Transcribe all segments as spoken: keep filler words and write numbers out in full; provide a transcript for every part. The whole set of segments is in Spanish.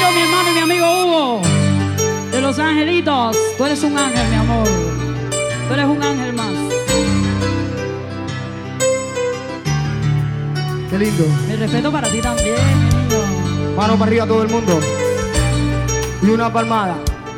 respeto, mi hermano y mi amigo Hugo de Los Angelitos. Tú eres un ángel, mi amor. Tú eres un ángel más. Qué lindo. Mi respeto para ti también, mi niño. Mano para arriba todo el mundo. Y una palmada.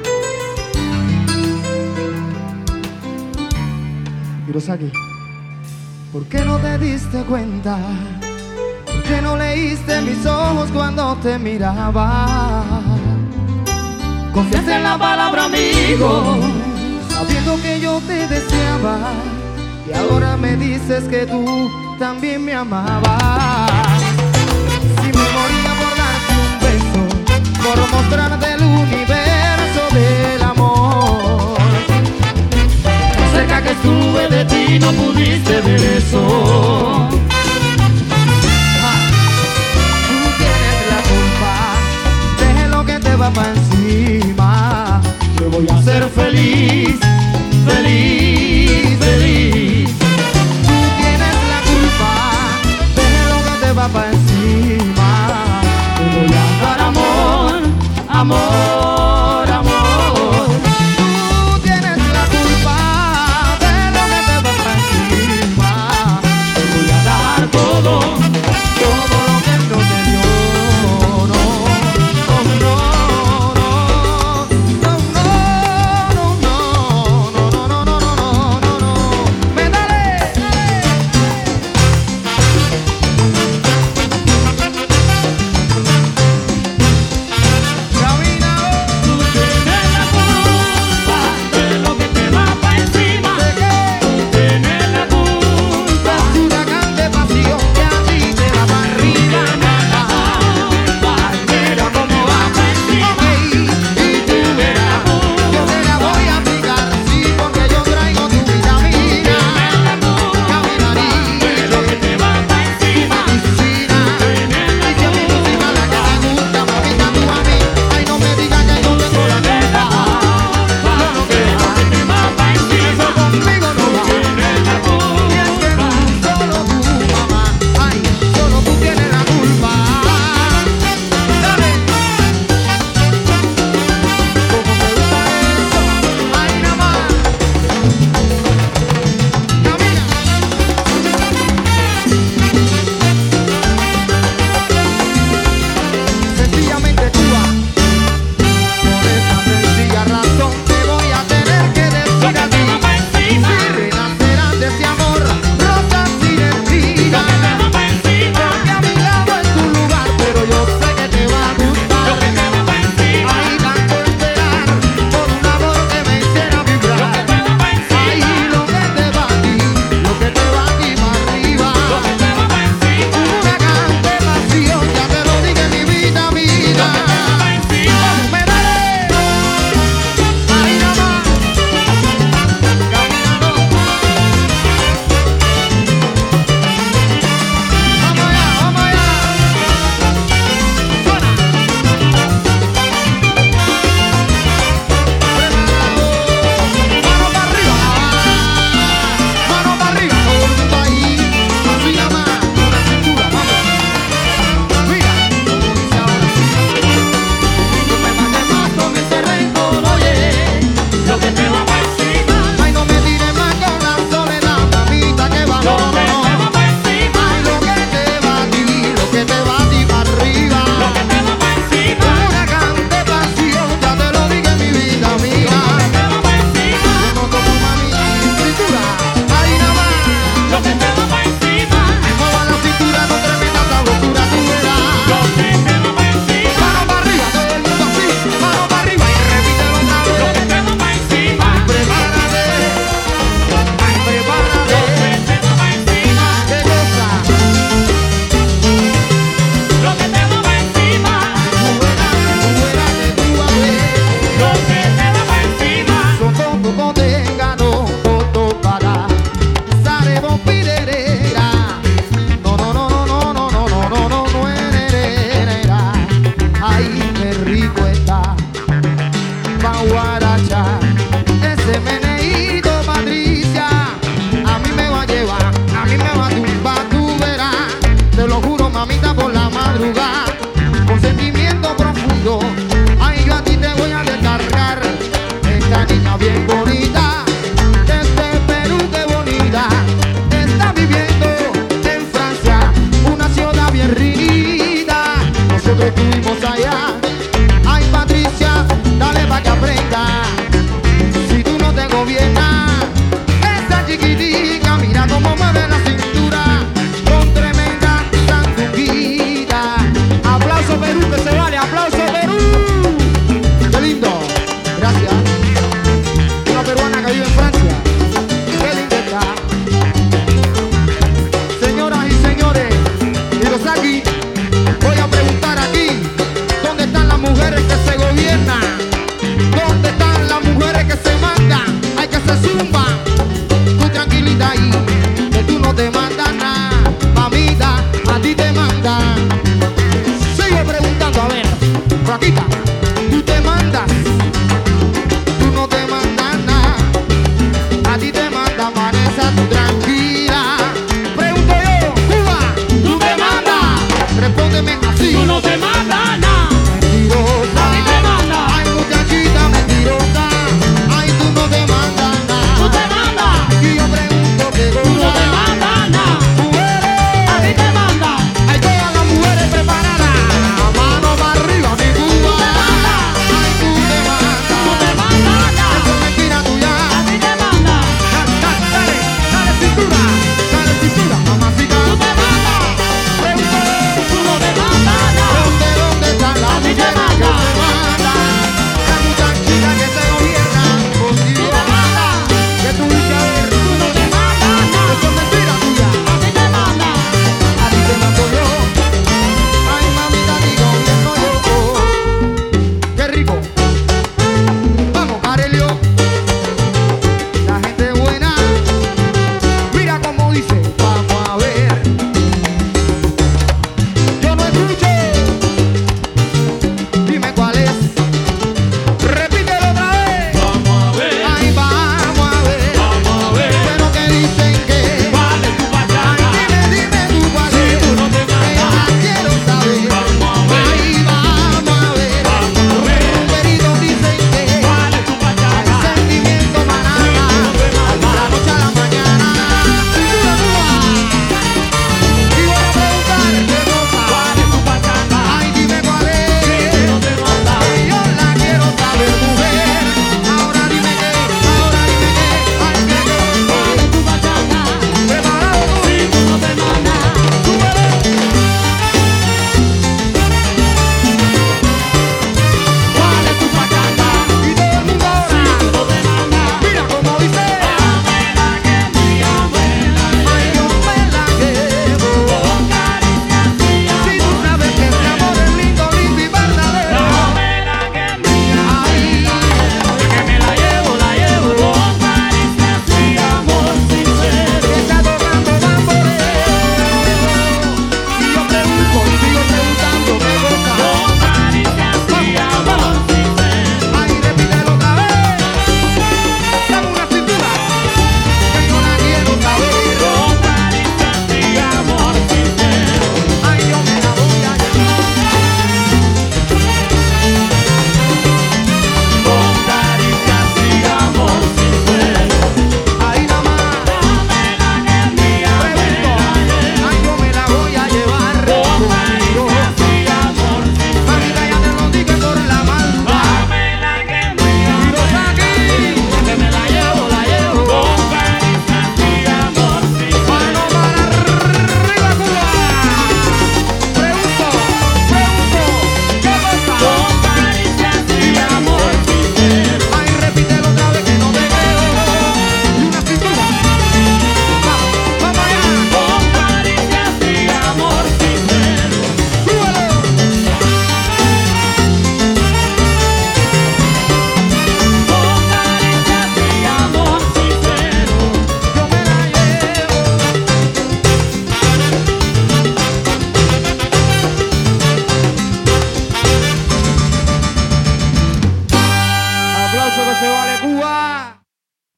Hirosaki, ¿por qué no te diste cuenta? ¿Por qué no leíste mis ojos cuando te miraba? Confiaste en la palabra amigo, sabiendo que yo te deseaba, y ahora me dices que tú también me amabas. Si me moría por darte un beso, por mostrarte el universo del amor, lo cerca que estuve de ti no pudiste ver eso. Tú tienes la culpa, deje lo que te va pa' encima. Te voy a hacer feliz, feliz, feliz. Tú tienes la culpa, deje lo que te va pa' encima. Te voy a dar amor, amor.